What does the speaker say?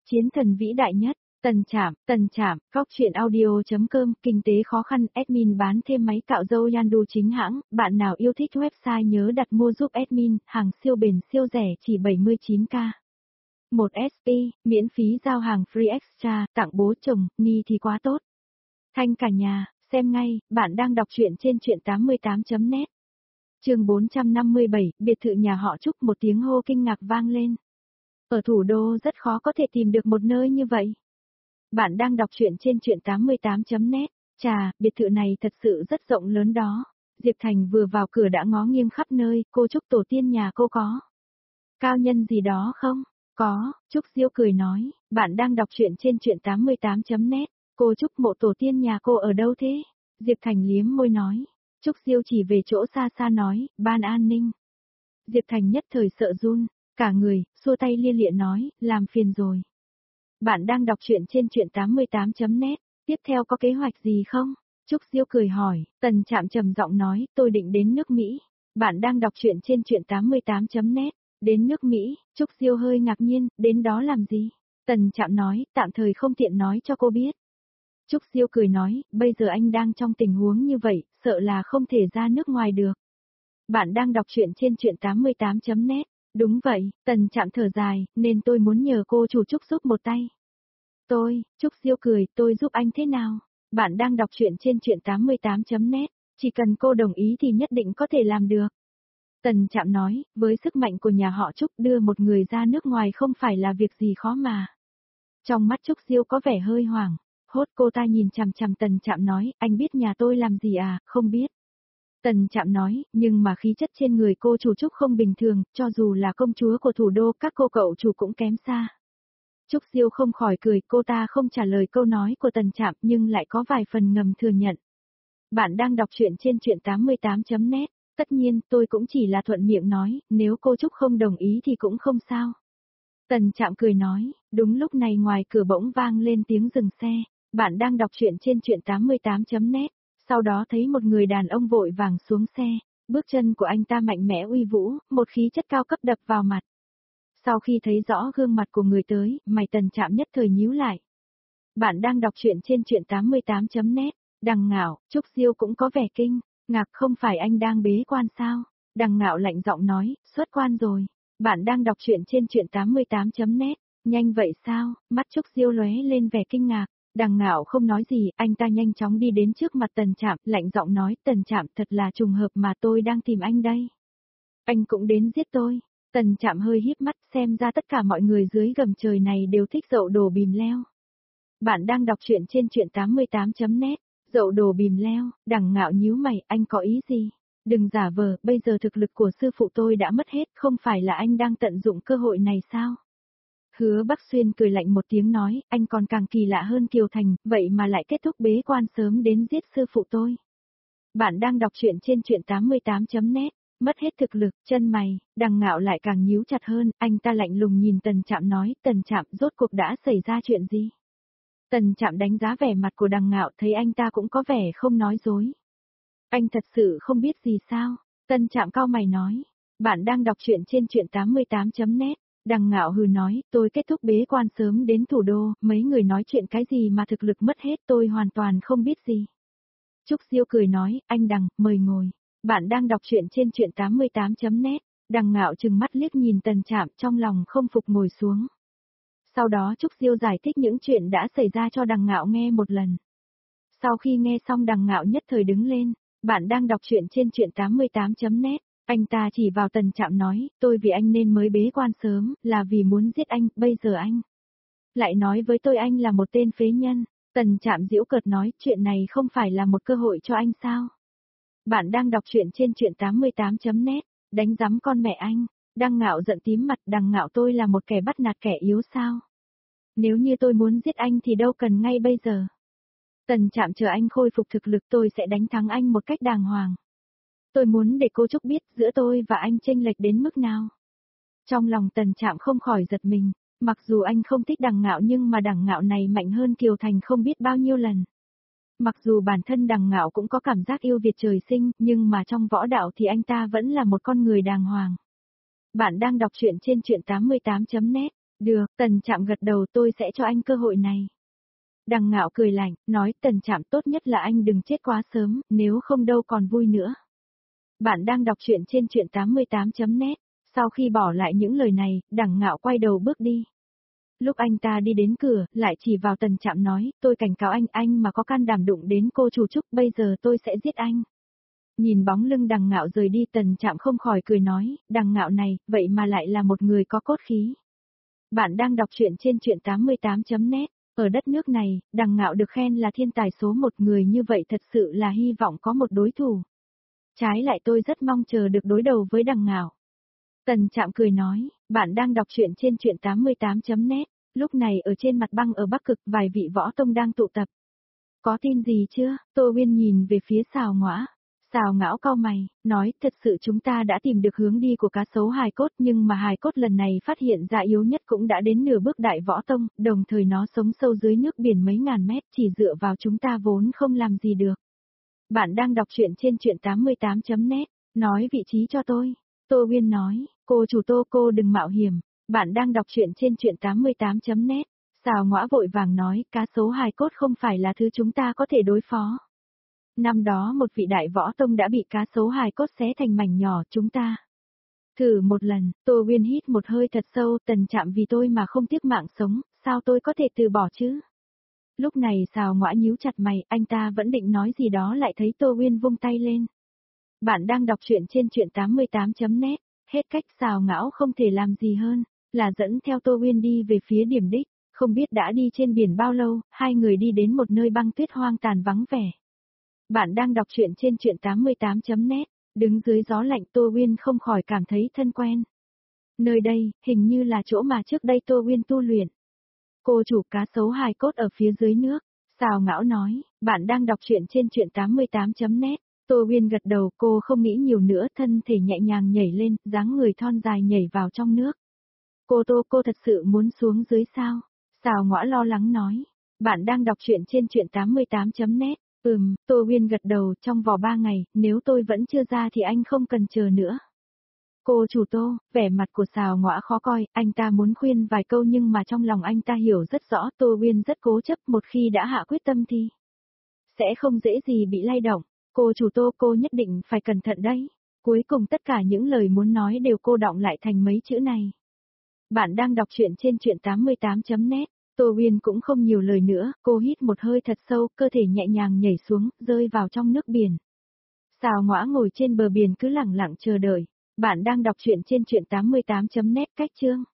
Chiến thần vĩ đại nhất, Tần Trạm, Góc truyện audio.com, kinh tế khó khăn, admin bán thêm máy cạo râu Yandu chính hãng, bạn nào yêu thích website nhớ đặt mua giúp admin, hàng siêu bền siêu rẻ chỉ 79k. 1 SP, miễn phí giao hàng free extra, tặng bố chồng, ni thì quá tốt. Thanh cả nhà, xem ngay, bạn đang đọc truyện trên truyện88.net. Chương 457, biệt thự nhà họ Trúc, một tiếng hô kinh ngạc vang lên. Ở thủ đô rất khó có thể tìm được một nơi như vậy. Bạn đang đọc truyện trên truyện88.net. Chà, biệt thự này thật sự rất rộng lớn đó. Diệp Thành vừa vào cửa đã ngó nghiêng khắp nơi, cô Trúc tổ tiên nhà cô có cao nhân gì đó không? Có, Trúc Diêu cười nói, bạn đang đọc truyện trên truyện88.net. Cô Trúc mộ tổ tiên nhà cô ở đâu thế? Diệp Thành liếm môi nói. Trúc Diêu chỉ về chỗ xa xa nói, ban an ninh. Diệp Thành nhất thời sợ run, cả người, xua tay lia lịa nói, làm phiền rồi. Bạn đang đọc truyện trên truyện88.net, tiếp theo có kế hoạch gì không? Trúc Diêu cười hỏi, Tần Trạm trầm giọng nói, tôi định đến nước Mỹ. Bạn đang đọc truyện trên truyện88.net, đến nước Mỹ, Trúc Diêu hơi ngạc nhiên, đến đó làm gì? Tần Trạm nói, tạm thời không tiện nói cho cô biết. Trúc Diêu cười nói, bây giờ anh đang trong tình huống như vậy, sợ là không thể ra nước ngoài được. Bạn đang đọc truyện trên truyện88.net. Đúng vậy, Tần Trạm thở dài, nên tôi muốn nhờ cô chủ Trúc giúp một tay. Trúc Diêu cười, tôi giúp anh thế nào? Bạn đang đọc truyện trên truyện88.net, chỉ cần cô đồng ý thì nhất định có thể làm được. Tần Trạm nói, với sức mạnh của nhà họ Trúc đưa một người ra nước ngoài không phải là việc gì khó mà. Trong mắt Trúc Diêu có vẻ hơi hoảng, hốt cô ta nhìn chằm chằm Tần Trạm nói, anh biết nhà tôi làm gì à, không biết. Tần Trạm nói, nhưng mà khí chất trên người cô chủ Trúc không bình thường, cho dù là công chúa của thủ đô các cô cậu chủ cũng kém xa. Trúc Diêu không khỏi cười, cô ta không trả lời câu nói của Tần Trạm nhưng lại có vài phần ngầm thừa nhận. Bạn đang đọc truyện trên truyện88.net, tất nhiên tôi cũng chỉ là thuận miệng nói, nếu cô Trúc không đồng ý thì cũng không sao. Tần Trạm cười nói, đúng lúc này ngoài cửa bỗng vang lên tiếng dừng xe, bạn đang đọc truyện trên truyện88.net. Sau đó thấy một người đàn ông vội vàng xuống xe, bước chân của anh ta mạnh mẽ uy vũ, một khí chất cao cấp đập vào mặt. Sau khi thấy rõ gương mặt của người tới, mày Tần Trạm nhất thời nhíu lại. Bạn đang đọc truyện trên truyện88.net, Đằng Ngạo, Trúc Diêu cũng có vẻ kinh, ngạc không phải anh đang bế quan sao? Đằng Ngạo lạnh giọng nói, xuất quan rồi. Bạn đang đọc truyện trên truyện88.net, nhanh vậy sao? Mắt Trúc Diêu lóe lên vẻ kinh ngạc. Đằng Ngạo không nói gì, anh ta nhanh chóng đi đến trước mặt Tần Trạm, lạnh giọng nói, Tần Trạm thật là trùng hợp mà tôi đang tìm anh đây. Anh cũng đến giết tôi. Tần Trạm hơi híp mắt, xem ra tất cả mọi người dưới gầm trời này đều thích dậu đồ bìm leo. Bạn đang đọc truyện trên truyện88.net, dậu đồ bìm leo. Đằng Ngạo nhíu mày, anh có ý gì? Đừng giả vờ, bây giờ thực lực của sư phụ tôi đã mất hết, không phải là anh đang tận dụng cơ hội này sao? Hứa Bắc Xuyên cười lạnh một tiếng nói, anh còn càng kỳ lạ hơn Kiều Thành, vậy mà lại kết thúc bế quan sớm đến giết sư phụ tôi. Bạn đang đọc truyện trên truyện88.net, mất hết thực lực, chân mày, Đằng Ngạo lại càng nhíu chặt hơn, anh ta lạnh lùng nhìn Tần Trạm nói, Tần Trạm rốt cuộc đã xảy ra chuyện gì? Tần Trạm đánh giá vẻ mặt của Đằng Ngạo thấy anh ta cũng có vẻ không nói dối. Anh thật sự không biết gì sao? Tần Trạm cau mày nói, bạn đang đọc truyện trên truyện88.net. Đằng Ngạo hừ nói, tôi kết thúc bế quan sớm đến thủ đô, mấy người nói chuyện cái gì mà thực lực mất hết tôi hoàn toàn không biết gì. Trúc Diêu cười nói, anh Đằng, mời ngồi. Bạn đang đọc truyện trên truyện88.net, Đằng Ngạo trừng mắt liếc nhìn Tần Trạm trong lòng không phục ngồi xuống. Sau đó Trúc Diêu giải thích những chuyện đã xảy ra cho Đằng Ngạo nghe một lần. Sau khi nghe xong Đằng Ngạo nhất thời đứng lên, bạn đang đọc truyện trên truyện88.net. Anh ta chỉ vào Tần Trạm nói, tôi vì anh nên mới bế quan sớm, là vì muốn giết anh, bây giờ anh lại nói với tôi anh là một tên phế nhân. Tần Trạm giễu cợt nói, chuyện này không phải là một cơ hội cho anh sao? Bạn đang đọc truyện trên truyện88.net, đánh rắm con mẹ anh. Đằng Ngạo giận tím mặt, Đằng Ngạo tôi là một kẻ bắt nạt kẻ yếu sao? Nếu như tôi muốn giết anh thì đâu cần ngay bây giờ. Tần Trạm chờ anh khôi phục thực lực tôi sẽ đánh thắng anh một cách đàng hoàng. Tôi muốn để cô Trúc biết giữa tôi và anh chênh lệch đến mức nào. Trong lòng Tần Trạm không khỏi giật mình, mặc dù anh không thích Đằng Ngạo nhưng mà Đằng Ngạo này mạnh hơn Kiều Thành không biết bao nhiêu lần. Mặc dù bản thân Đằng Ngạo cũng có cảm giác yêu Việt trời sinh, nhưng mà trong võ đạo thì anh ta vẫn là một con người đàng hoàng. Bạn đang đọc truyện trên truyện88.net, Được, Tần Trạm gật đầu, tôi sẽ cho anh cơ hội này. Đằng Ngạo cười lạnh, nói Tần Trạm tốt nhất là anh đừng chết quá sớm, nếu không đâu còn vui nữa. Bạn đang đọc truyện trên truyện 88.net, sau khi bỏ lại những lời này, Đằng Ngạo quay đầu bước đi. Lúc anh ta đi đến cửa, lại chỉ vào Tần Trạm nói, tôi cảnh cáo anh mà có can đảm đụng đến cô chủ Trúc, bây giờ tôi sẽ giết anh. Nhìn bóng lưng Đằng Ngạo rời đi, Tần Trạm không khỏi cười nói, Đằng Ngạo này, vậy mà lại là một người có cốt khí. Bạn đang đọc truyện trên truyện 88.net, ở đất nước này, Đằng Ngạo được khen là thiên tài số một, người như vậy thật sự là hy vọng có một đối thủ. Trái lại tôi rất mong chờ được đối đầu với Đằng Ngạo. Tần Trạm cười nói, bạn đang đọc truyện trên truyện 88.net, lúc này ở trên mặt băng ở Bắc Cực vài vị võ tông đang tụ tập. Có tin gì chưa? Tô Uyên nhìn về phía Sào Ngõa. Sào Ngõa cau mày, nói thật sự chúng ta đã tìm được hướng đi của cá sấu hài cốt, nhưng mà hài cốt lần này phát hiện ra yếu nhất cũng đã đến nửa bước đại võ tông, đồng thời nó sống sâu dưới nước biển mấy ngàn mét, chỉ dựa vào chúng ta vốn không làm gì được. Bạn đang đọc truyện trên truyện 88.net, nói vị trí cho tôi. Tô Uyên nói, cô chủ Tô, cô đừng mạo hiểm. Bạn đang đọc truyện trên truyện 88.net. Sào Ngõa vội vàng nói, cá sấu hài cốt không phải là thứ chúng ta có thể đối phó. Năm đó một vị đại võ tông đã bị cá sấu hài cốt xé thành mảnh nhỏ, chúng ta thử một lần. Tô Uyên hít một hơi thật sâu, Tần Trạm vì tôi mà không tiếc mạng sống, sao tôi có thể từ bỏ chứ? Lúc này Sào Ngõa nhíu chặt mày, anh ta vẫn định nói gì đó lại thấy Tô Uyên vung tay lên. Bạn đang đọc truyện trên truyện 88.net, hết cách Sào Ngõa không thể làm gì hơn, là dẫn theo Tô Uyên đi về phía điểm đích, không biết đã đi trên biển bao lâu, hai người đi đến một nơi băng tuyết hoang tàn vắng vẻ. Bạn đang đọc truyện trên truyện 88.net, đứng dưới gió lạnh Tô Uyên không khỏi cảm thấy thân quen. Nơi đây, hình như là chỗ mà trước đây Tô Uyên tu luyện. Cô chủ cá sấu hài cốt ở phía dưới nước, Sào Ngõa nói, bạn đang đọc truyện trên truyện 88.net. Tô Uyên gật đầu, cô không nghĩ nhiều nữa, thân thể nhẹ nhàng nhảy lên, dáng người thon dài nhảy vào trong nước. Cô thật sự muốn xuống dưới sao? Sào Ngõa lo lắng nói. Bạn đang đọc truyện trên truyện 88.net. Tô Uyên gật đầu, trong vòng 3 ngày, nếu tôi vẫn chưa ra thì anh không cần chờ nữa. Cô chủ Tô, vẻ mặt của Sào Ngõa khó coi, anh ta muốn khuyên vài câu nhưng mà trong lòng anh ta hiểu rất rõ Tô Uyên rất cố chấp, một khi đã hạ quyết tâm thì sẽ không dễ gì bị lay động. Cô chủ Tô, cô nhất định phải cẩn thận đấy. Cuối cùng tất cả những lời muốn nói đều cô đọng lại thành mấy chữ này. Bạn đang đọc truyện trên truyện 88.net. Tô Uyên cũng không nhiều lời nữa, cô hít một hơi thật sâu, cơ thể nhẹ nhàng nhảy xuống, rơi vào trong nước biển. Sào Ngõa ngồi trên bờ biển cứ lặng lặng chờ đợi. Bạn đang đọc truyện trên truyện 88.net cách chương.